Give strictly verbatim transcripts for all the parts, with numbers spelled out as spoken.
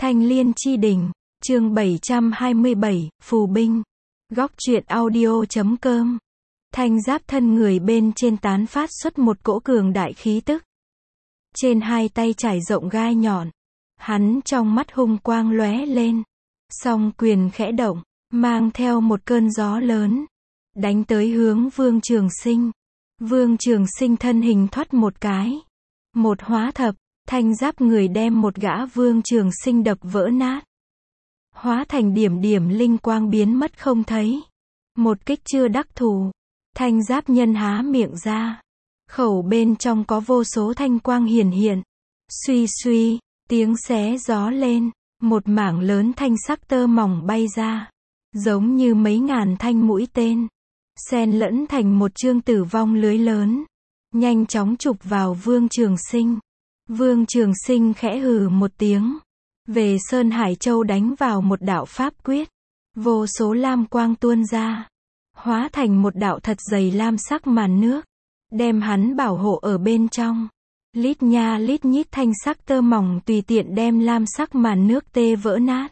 Thanh Liên Chi Đỉnh, chương bảy trăm hai mươi bảy, Phù Binh. Góc truyện audio chấm com. Thanh giáp thân người bên trên tán phát xuất một cỗ cường đại khí tức. Trên hai tay trải rộng gai nhọn. Hắn trong mắt hung quang lóe lên. Song quyền khẽ động, mang theo một cơn gió lớn. Đánh tới hướng Vương Trường Sinh. Vương Trường Sinh thân hình thoát một cái. Một hóa thập, thanh giáp người đem một gã Vương Trường Sinh đập vỡ nát. Hóa thành điểm điểm linh quang biến mất không thấy. Một kích chưa đắc thủ. Thanh giáp nhân há miệng ra. Khẩu bên trong có vô số thanh quang hiển hiện. Suy suy, tiếng xé gió lên. Một mảng lớn thanh sắc tơ mỏng bay ra. Giống như mấy ngàn thanh mũi tên. Xen lẫn thành một chương tử vong lưới lớn. Nhanh chóng chụp vào Vương Trường Sinh. Vương Trường Sinh khẽ hừ một tiếng. Về Sơn Hải Châu đánh vào một đạo pháp quyết. Vô số lam quang tuôn ra. Hóa thành một đạo thật dày lam sắc màn nước. Đem hắn bảo hộ ở bên trong. Lít nha lít nhít thanh sắc tơ mỏng tùy tiện đem lam sắc màn nước tê vỡ nát.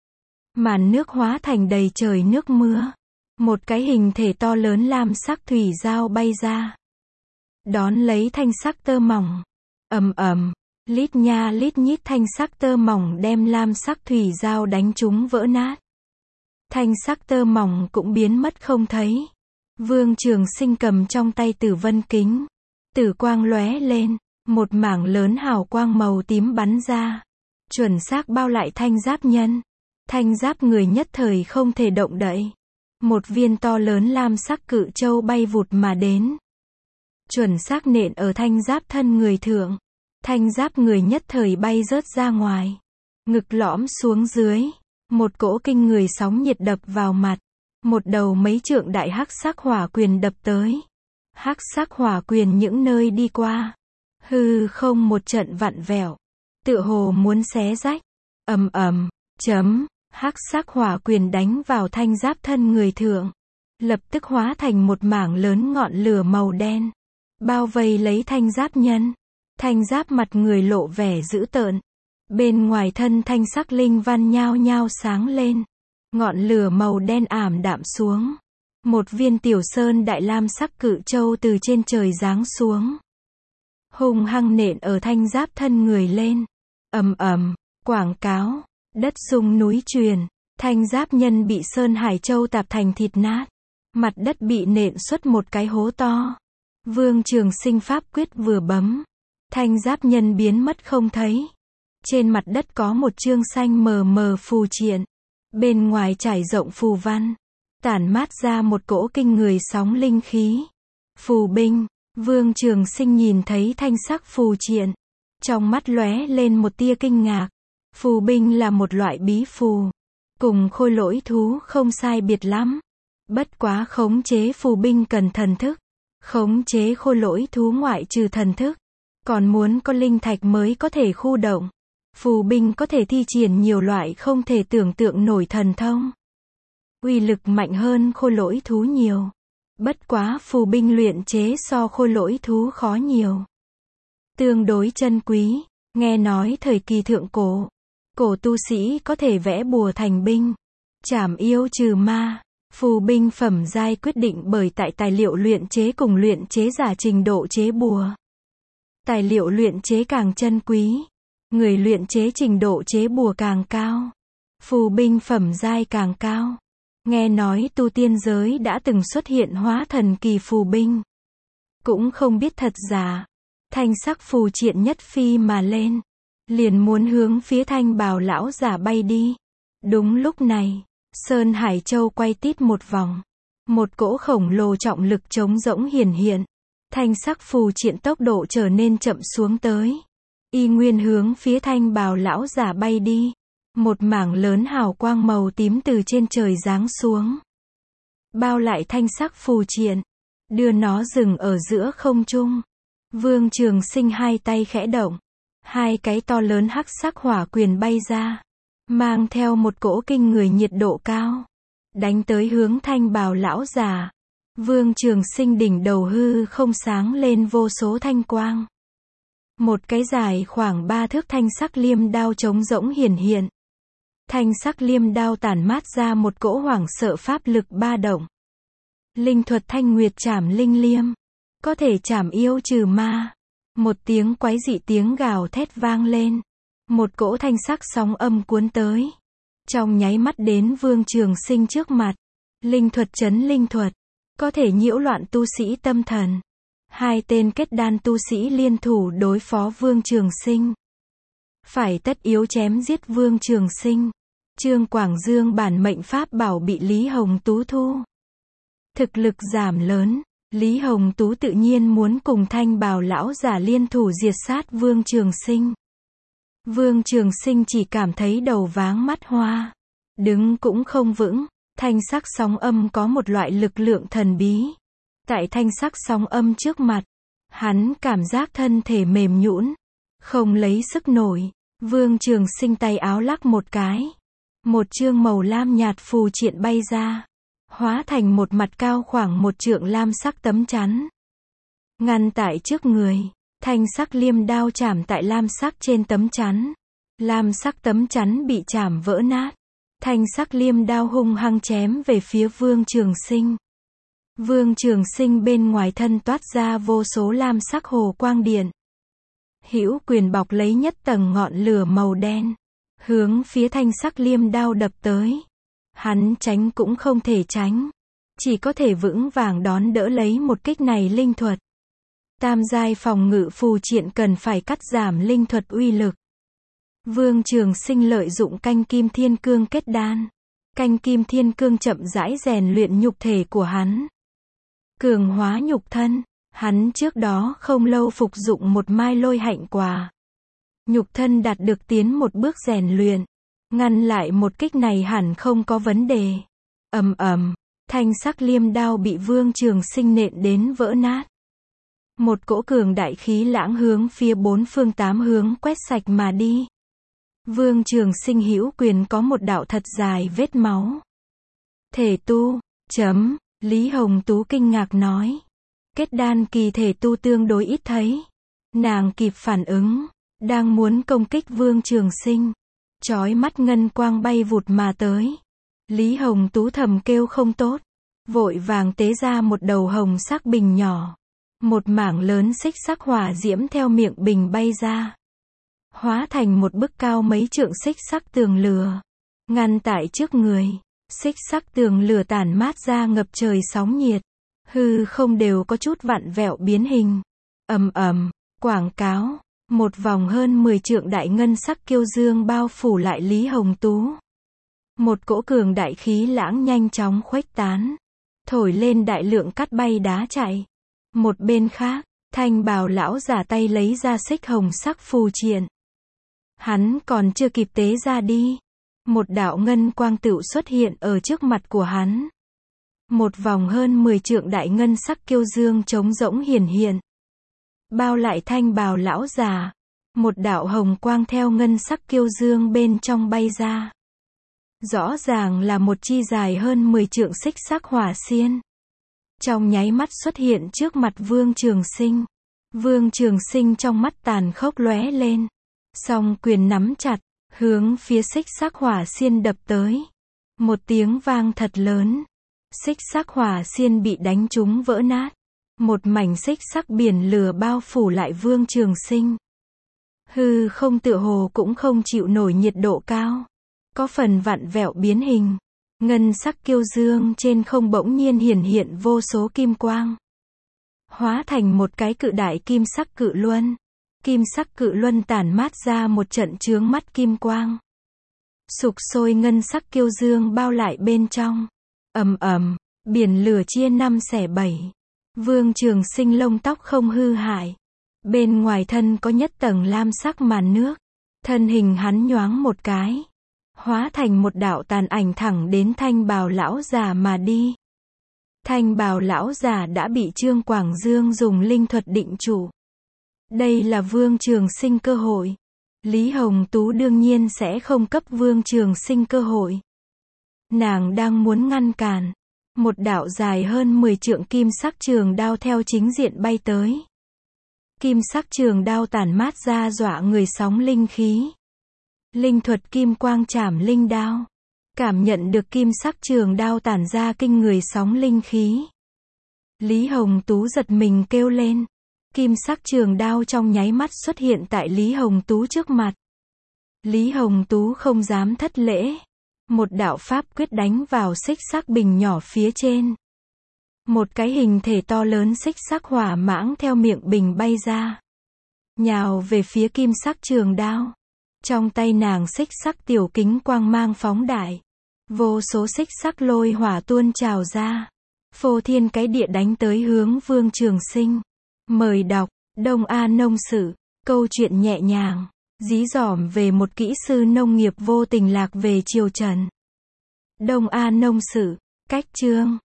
Màn nước hóa thành đầy trời nước mưa. Một cái hình thể to lớn lam sắc thủy dao bay ra. Đón lấy thanh sắc tơ mỏng. Ầm ầm, lít nha lít nhít thanh sắc tơ mỏng đem lam sắc thủy dao đánh trúng vỡ nát. Thanh sắc tơ mỏng cũng biến mất không thấy. Vương Trường Sinh cầm trong tay Tử Vân Kính. Tử quang lóe lên, một mảng lớn hào quang màu tím bắn ra. Chuẩn xác bao lại thanh giáp nhân. Thanh giáp người nhất thời không thể động đậy. Một viên to lớn lam sắc cự châu bay vụt mà đến. Chuẩn xác nện ở thanh giáp thân người thượng. Thanh giáp người nhất thời bay rớt ra ngoài. Ngực lõm xuống dưới. Một cỗ kinh người sóng nhiệt đập vào mặt. Một đầu mấy trượng đại hắc sắc hỏa quyền đập tới. Hắc sắc hỏa quyền những nơi đi qua. Hư không một trận vặn vẹo. Tựa hồ muốn xé rách. Ầm ầm, chấm. Hắc sắc hỏa quyền đánh vào thanh giáp thân người thượng. Lập tức hóa thành một mảng lớn ngọn lửa màu đen. Bao vây lấy thanh giáp nhân. Thanh giáp mặt người lộ vẻ dữ tợn. Bên ngoài thân thanh sắc linh văn nhao nhao sáng lên. Ngọn lửa màu đen ảm đạm xuống. Một viên tiểu sơn đại lam sắc cự châu từ trên trời giáng xuống. Hung hăng nện ở thanh giáp thân người lên. Ầm ầm, quảng cáo. Đất rung núi truyền. Thanh giáp nhân bị Sơn Hải Châu tạp thành thịt nát. Mặt đất bị nện xuất một cái hố to. Vương Trường Sinh pháp quyết vừa bấm. Thanh giáp nhân biến mất không thấy. Trên mặt đất có một chương xanh mờ mờ phù triện. Bên ngoài trải rộng phù văn. Tản mát ra một cỗ kinh người sóng linh khí. Phù binh. Vương Trường Sinh nhìn thấy thanh sắc phù triện. Trong mắt lóe lên một tia kinh ngạc. Phù binh là một loại bí phù. Cùng khôi lỗi thú không sai biệt lắm. Bất quá khống chế phù binh cần thần thức. Khống chế khôi lỗi thú ngoại trừ thần thức. Còn muốn có linh thạch mới có thể khu động. Phù binh có thể thi triển nhiều loại không thể tưởng tượng nổi thần thông. Uy lực mạnh hơn khôi lỗi thú nhiều. Bất quá phù binh luyện chế so khôi lỗi thú khó nhiều. Tương đối chân quý. Nghe nói thời kỳ thượng cổ. Cổ tu sĩ có thể vẽ bùa thành binh. Trảm yêu trừ ma. Phù binh phẩm giai quyết định bởi tại tài liệu luyện chế cùng luyện chế giả trình độ chế bùa. Tài liệu luyện chế càng chân quý. Người luyện chế trình độ chế bùa càng cao. Phù binh phẩm giai càng cao. Nghe nói tu tiên giới đã từng xuất hiện hóa thần kỳ phù binh. Cũng không biết thật giả. Thanh sắc phù triện nhất phi mà lên. Liền muốn hướng phía thanh bào lão giả bay đi. Đúng lúc này, Sơn Hải Châu quay tít một vòng. Một cỗ khổng lồ trọng lực trống rỗng hiển hiện. Thanh sắc phù triện tốc độ trở nên chậm xuống tới. Y nguyên hướng phía thanh bào lão giả bay đi. Một mảng lớn hào quang màu tím từ trên trời giáng xuống. Bao lại thanh sắc phù triện. Đưa nó dừng ở giữa không trung. Vương Trường Sinh hai tay khẽ động. Hai cái to lớn hắc sắc hỏa quyền bay ra. Mang theo một cỗ kinh người nhiệt độ cao. Đánh tới hướng thanh bào lão già. Vương Trường Sinh đỉnh đầu hư không sáng lên vô số thanh quang. Một cái dài khoảng ba thước thanh sắc liêm đao trống rỗng hiển hiện. Thanh sắc liêm đao tản mát ra một cỗ hoảng sợ pháp lực ba động. Linh thuật thanh nguyệt trảm linh liêm. Có thể trảm yêu trừ ma. Một tiếng quái dị tiếng gào thét vang lên. Một cỗ thanh sắc sóng âm cuốn tới. Trong nháy mắt đến Vương Trường Sinh trước mặt. Linh thuật chấn linh thuật. Có thể nhiễu loạn tu sĩ tâm thần. Hai tên kết đan tu sĩ liên thủ đối phó Vương Trường Sinh. Phải tất yếu chém giết Vương Trường Sinh. Trương Quảng Dương bản mệnh pháp bảo bị Lý Hồng Tú thu. Thực lực giảm lớn, Lý Hồng Tú tự nhiên muốn cùng Thanh Bào lão giả liên thủ diệt sát Vương Trường Sinh. Vương Trường Sinh chỉ cảm thấy đầu váng mắt hoa, đứng cũng không vững. Thanh sắc sóng âm có một loại lực lượng thần bí. Tại thanh sắc sóng âm trước mặt, hắn cảm giác thân thể mềm nhũn, không lấy sức nổi. Vương Trường Sinh tay áo lắc một cái, một chương màu lam nhạt phù triện bay ra, hóa thành một mặt cao khoảng một trượng lam sắc tấm chắn, ngăn tại trước người. Thanh sắc liêm đao chạm tại lam sắc trên tấm chắn, lam sắc tấm chắn bị chạm vỡ nát. Thanh sắc liêm đao hung hăng chém về phía Vương Trường Sinh. Vương Trường Sinh bên ngoài thân toát ra vô số lam sắc hồ quang điện. Hữu quyền bọc lấy nhất tầng ngọn lửa màu đen, hướng phía thanh sắc liêm đao đập tới. Hắn tránh cũng không thể tránh, chỉ có thể vững vàng đón đỡ lấy một kích này linh thuật. Tam giai phòng ngự phù triện cần phải cắt giảm linh thuật uy lực. Vương Trường Sinh lợi dụng canh kim thiên cương kết đan. Canh kim thiên cương chậm rãi rèn luyện nhục thể của hắn. Cường hóa nhục thân. Hắn trước đó không lâu phục dụng một mai lôi hạnh quả. Nhục thân đạt được tiến một bước rèn luyện. Ngăn lại một kích này hẳn không có vấn đề. Ầm ầm, thanh sắc liêm đao bị Vương Trường Sinh nện đến vỡ nát. Một cỗ cường đại khí lãng hướng phía bốn phương tám hướng quét sạch mà đi. Vương Trường Sinh hữu quyền có một đạo thật dài vết máu. Thể tu, chấm, Lý Hồng Tú kinh ngạc nói. Kết đan kỳ thể tu tương đối ít thấy. Nàng kịp phản ứng, đang muốn công kích Vương Trường Sinh. Chói mắt ngân quang bay vụt mà tới. Lý Hồng Tú thầm kêu không tốt. Vội vàng tế ra một đầu hồng sắc bình nhỏ. Một mảng lớn xích sắc hỏa diễm theo miệng bình bay ra. Hóa thành một bức cao mấy trượng xích sắc tường lửa. Ngăn tại trước người. Xích sắc tường lửa tản mát ra ngập trời sóng nhiệt. Hư không đều có chút vặn vẹo biến hình. Ầm ầm, quảng cáo. Một vòng hơn mười trượng đại ngân sắc kiêu dương bao phủ lại Lý Hồng Tú. Một cỗ cường đại khí lãng nhanh chóng khuếch tán. Thổi lên đại lượng cát bay đá chạy. Một bên khác, Thanh Bào lão giả tay lấy ra xích hồng sắc phù triện. Hắn còn chưa kịp tế ra đi. Một đạo ngân quang tựu xuất hiện ở trước mặt của hắn. Một vòng hơn mười trượng đại ngân sắc kiêu dương trống rỗng hiển hiện. Bao lại Thanh Bào lão giả. Một đạo hồng quang theo ngân sắc kiêu dương bên trong bay ra. Rõ ràng là một chi dài hơn mười trượng xích sắc hỏa xiên. Trong nháy mắt xuất hiện trước mặt Vương Trường Sinh. Vương Trường Sinh trong mắt tàn khốc lóe lên. Song quyền nắm chặt, hướng phía xích sắc hỏa xiên đập tới. Một tiếng vang thật lớn. Xích sắc hỏa xiên bị đánh trúng vỡ nát. Một mảnh xích sắc biển lửa bao phủ lại Vương Trường Sinh. Hư không tựa hồ cũng không chịu nổi nhiệt độ cao. Có phần vặn vẹo biến hình. Ngân sắc kiêu dương trên không bỗng nhiên hiển hiện vô số kim quang. Hóa thành một cái cự đại kim sắc cự luân. Kim sắc cự luân tản mát ra một trận chướng mắt kim quang. Sục sôi ngân sắc kiêu dương bao lại bên trong. Ầm ầm, biển lửa chia năm xẻ bảy. Vương Trường Sinh lông tóc không hư hại. Bên ngoài thân có nhất tầng lam sắc màn nước. Thân hình hắn nhoáng một cái. Hóa thành một đạo tàn ảnh thẳng đến Thanh Bào lão già mà đi. Thanh Bào lão già đã bị Trương Quảng Dương dùng linh thuật định trụ. Đây là Vương Trường Sinh cơ hội. Lý Hồng Tú đương nhiên sẽ không cấp Vương Trường Sinh cơ hội. Nàng đang muốn ngăn cản. Một đạo dài hơn mười trượng kim sắc trường đao theo chính diện bay tới. Kim sắc trường đao tản mát ra dọa người sóng linh khí. Linh thuật kim quang chảm linh đao. Cảm nhận được kim sắc trường đao tản ra kinh người sóng linh khí. Lý Hồng Tú giật mình kêu lên. Kim sắc trường đao trong nháy mắt xuất hiện tại Lý Hồng Tú trước mặt. Lý Hồng Tú không dám thất lễ. Một đạo pháp quyết đánh vào xích sắc bình nhỏ phía trên. Một cái hình thể to lớn xích sắc hỏa mãng theo miệng bình bay ra. Nhào về phía kim sắc trường đao. Trong tay nàng xích sắc tiểu kính quang mang phóng đại. Vô số xích sắc lôi hỏa tuôn trào ra. Phô thiên cái địa đánh tới hướng Vương Trường Sinh. Mời đọc, Đông A Nông Sự, câu chuyện nhẹ nhàng, dí dỏm về một kỹ sư nông nghiệp vô tình lạc về triều Trần. Đông A Nông Sự, cách chương.